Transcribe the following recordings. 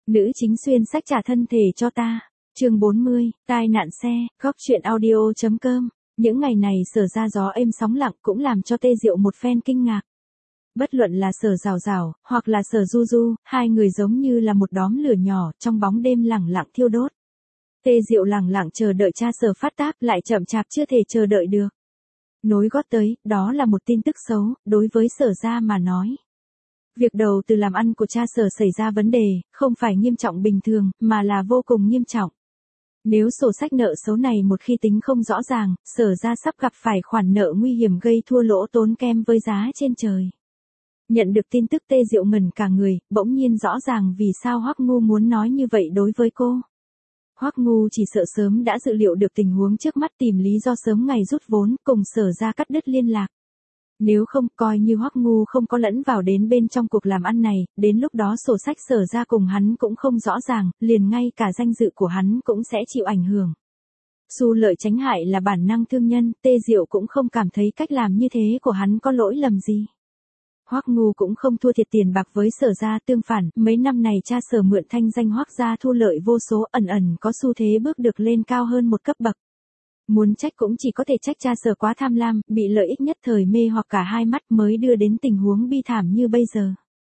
Nữ chính xuyên sách trả thân thể cho ta. Chương 40, tai nạn xe, góc truyện audio.com. Những ngày này Sở ra gió êm sóng lặng cũng làm cho Tê Diệu một phen kinh ngạc. Bất luận là Sở Rào Rào, hoặc là Sở Du Du, hai người giống như là một đóm lửa nhỏ trong bóng đêm lẳng lặng thiêu đốt. Tê Diệu lẳng lặng chờ đợi cha Sở phát tác, lại chậm chạp chưa thể chờ đợi được. Nối gót tới, đó là một tin tức xấu, đối với Sở ra mà nói. Việc đầu từ làm ăn của cha Sở xảy ra vấn đề, không phải nghiêm trọng bình thường, mà là vô cùng nghiêm trọng. Nếu sổ sách nợ xấu này một khi tính không rõ ràng, Sở ra sắp gặp phải khoản nợ nguy hiểm gây thua lỗ tốn kém với giá trên trời. Nhận được tin tức Tê Diệu ngẩn cả người, bỗng nhiên rõ ràng vì sao Hoắc Ngu muốn nói như vậy đối với cô. Hoắc Ngu chỉ sợ sớm đã dự liệu được tình huống trước mắt, tìm lý do sớm ngày rút vốn, cùng Sở ra cắt đứt liên lạc. Nếu không, coi như Hoắc Ngu không có lẫn vào đến bên trong cuộc làm ăn này, đến lúc đó sổ sách Sở ra cùng hắn cũng không rõ ràng, liền ngay cả danh dự của hắn cũng sẽ chịu ảnh hưởng. Xu lợi tránh hại là bản năng thương nhân, Tê Diệu cũng không cảm thấy cách làm như thế của hắn có lỗi lầm gì. Hoắc Ngu cũng không thua thiệt tiền bạc với Sở ra, tương phản, mấy năm này cha Sở mượn thanh danh Hoắc gia thu lợi vô số, ẩn ẩn có xu thế bước được lên cao hơn một cấp bậc. Muốn trách cũng chỉ có thể trách cha Sở quá tham lam, bị lợi ích nhất thời mê hoặc cả hai mắt mới đưa đến tình huống bi thảm như bây giờ.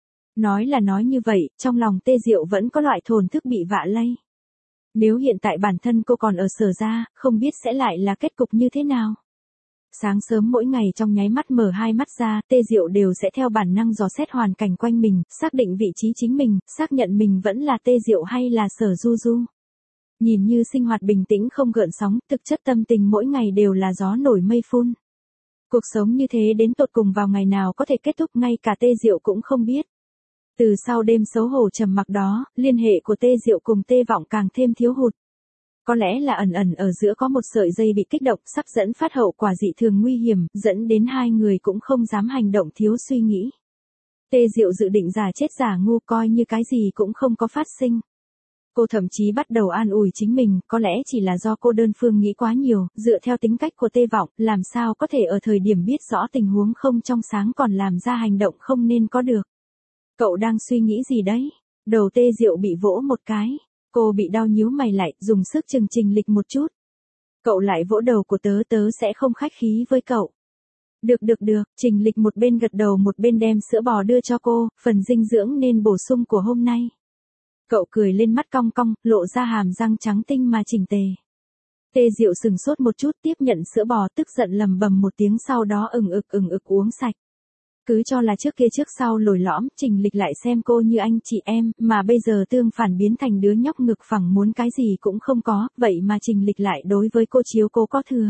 Nói là nói như vậy, trong lòng Tê Diệu vẫn có loại thổn thức bị vạ lây. Nếu hiện tại bản thân cô còn ở Sở ra, không biết sẽ lại là kết cục như thế nào. Sáng sớm mỗi ngày trong nháy mắt mở hai mắt ra, Tê Diệu đều sẽ theo bản năng dò xét hoàn cảnh quanh mình, xác định vị trí chính mình, xác nhận mình vẫn là Tê Diệu hay là Sở Du Du. Nhìn như sinh hoạt bình tĩnh không gợn sóng, thực chất tâm tình mỗi ngày đều là gió nổi mây phun. Cuộc sống như thế đến tột cùng vào ngày nào có thể kết thúc ngay cả Tê Diệu cũng không biết. Từ sau đêm xấu hổ trầm mặc đó, liên hệ của Tê Diệu cùng Tê Vọng càng thêm thiếu hụt. Có lẽ là ẩn ẩn ở giữa có một sợi dây bị kích động, sắp dẫn phát hậu quả dị thường nguy hiểm, dẫn đến hai người cũng không dám hành động thiếu suy nghĩ. Tê Diệu dự định giả chết giả ngu, coi như cái gì cũng không có phát sinh. Cô thậm chí bắt đầu an ủi chính mình, có lẽ chỉ là do cô đơn phương nghĩ quá nhiều, dựa theo tính cách của Tê Vọng, làm sao có thể ở thời điểm biết rõ tình huống không trong sáng còn làm ra hành động không nên có được. Cậu đang suy nghĩ gì đấy? Đầu Tê Diệu bị vỗ một cái. Cô bị đau nhíu mày lại, dùng sức chừng trình lịch một chút. Cậu lại vỗ đầu của tớ, tớ sẽ không khách khí với cậu. Được, trình lịch một bên gật đầu một bên đem sữa bò đưa cho cô, phần dinh dưỡng nên bổ sung của hôm nay. Cậu cười lên, mắt cong cong, lộ ra hàm răng trắng tinh mà chỉnh tề. Tê Diệu sừng sốt một chút, tiếp nhận sữa bò, tức giận lầm bầm một tiếng, sau đó ừng ực uống sạch. Cứ cho là trước kia trước sau lồi lõm, trình lịch lại xem cô như anh chị em, mà bây giờ tương phản biến thành đứa nhóc ngực phẳng muốn cái gì cũng không có, vậy mà trình lịch lại đối với cô chiếu cố có thừa.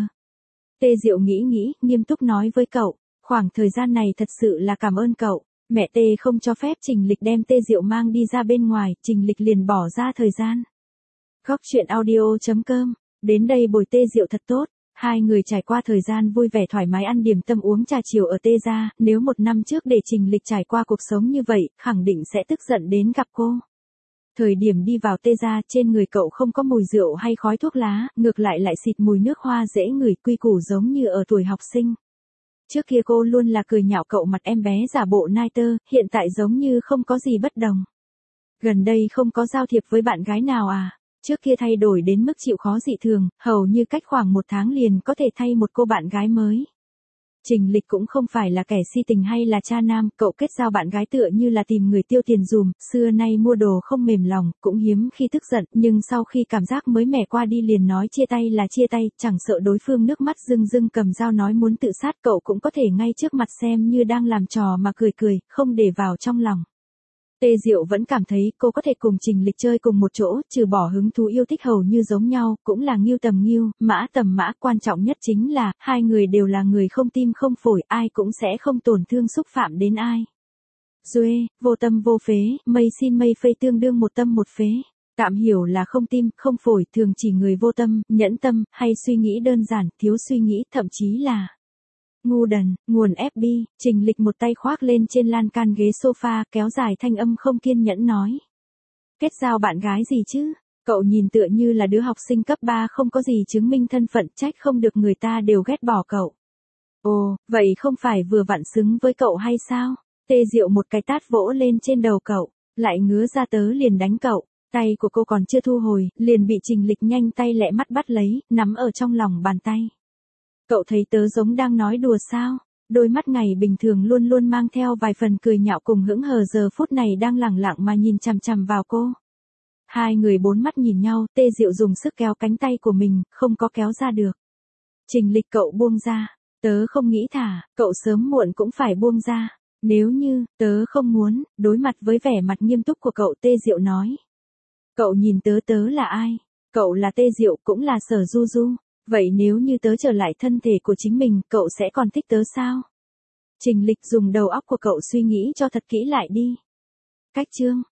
Tê Diệu nghĩ, nghiêm túc nói với cậu, khoảng thời gian này thật sự là cảm ơn cậu, mẹ Tê không cho phép trình lịch đem Tê Diệu mang đi ra bên ngoài, trình lịch liền bỏ ra thời gian. Góc truyện audio.com, đến đây bồi Tê Diệu thật tốt. Hai người trải qua thời gian vui vẻ thoải mái ăn điểm tâm uống trà chiều ở Tê gia, nếu một năm trước để trình lịch trải qua cuộc sống như vậy, khẳng định sẽ tức giận đến gặp cô. Thời điểm đi vào Tê gia, trên người cậu không có mùi rượu hay khói thuốc lá, ngược lại lại xịt mùi nước hoa dễ ngửi, quy củ giống như ở tuổi học sinh. Trước kia cô luôn là cười nhạo cậu mặt em bé giả bộ nai tơ, hiện tại giống như không có gì bất đồng. Gần đây không có giao thiệp với bạn gái nào à? Trước kia thay đổi đến mức chịu khó dị thường, hầu như cách khoảng 1 tháng liền có thể thay một cô bạn gái mới. Trình lịch cũng không phải là kẻ si tình hay là cha nam, cậu kết giao bạn gái tựa như là tìm người tiêu tiền dùm, xưa nay mua đồ không mềm lòng, cũng hiếm khi tức giận, nhưng sau khi cảm giác mới mẻ qua đi liền nói chia tay là chia tay, chẳng sợ đối phương nước mắt rưng rưng cầm dao nói muốn tự sát, cậu cũng có thể ngay trước mặt xem như đang làm trò mà cười, không để vào trong lòng. Tê Diệu vẫn cảm thấy cô có thể cùng trình lịch chơi cùng một chỗ, trừ bỏ hứng thú yêu thích hầu như giống nhau, cũng là ngưu tầm ngưu, mã tầm mã, quan trọng nhất chính là, hai người đều là người không tim không phổi, ai cũng sẽ không tổn thương xúc phạm đến ai. Duê, vô tâm vô phế, mây xin mây phây tương đương một tâm một phế. Tạm hiểu là không tim, không phổi, thường chỉ người vô tâm, nhẫn tâm, hay suy nghĩ đơn giản, thiếu suy nghĩ, thậm chí là ngu đần. Nguồn FB, trình lịch một tay khoác lên trên lan can ghế sofa, kéo dài thanh âm không kiên nhẫn nói. Kết giao bạn gái gì chứ? Cậu nhìn tựa như là đứa học sinh cấp 3 không có gì chứng minh thân phận, trách không được người ta đều ghét bỏ cậu. Ồ, vậy không phải vừa vặn xứng với cậu hay sao? Tê Diệu một cái tát vỗ lên trên đầu cậu, lại ngứa ra tớ liền đánh cậu. Tay của cô còn chưa thu hồi, liền bị Trình Lịch nhanh tay lẹ mắt bắt lấy, nắm ở trong lòng bàn tay. Cậu thấy tớ giống đang nói đùa sao? Đôi mắt ngày bình thường luôn luôn mang theo vài phần cười nhạo cùng hững hờ giờ phút này đang lẳng lặng mà nhìn chằm chằm vào cô. Hai người bốn mắt nhìn nhau, Tê Diệu dùng sức kéo cánh tay của mình, không có kéo ra được. Trình Lịch cậu buông ra, tớ không nghĩ thả, cậu sớm muộn cũng phải buông ra. Nếu như, tớ không muốn, đối mặt với vẻ mặt nghiêm túc của cậu Tê Diệu nói. Cậu nhìn tớ là ai? Cậu là Tê Diệu cũng là Sở Du Du. Vậy nếu như tớ trở lại thân thể của chính mình, cậu sẽ còn thích tớ sao? Trình Lịch dùng đầu óc của cậu suy nghĩ cho thật kỹ lại đi. Cách chương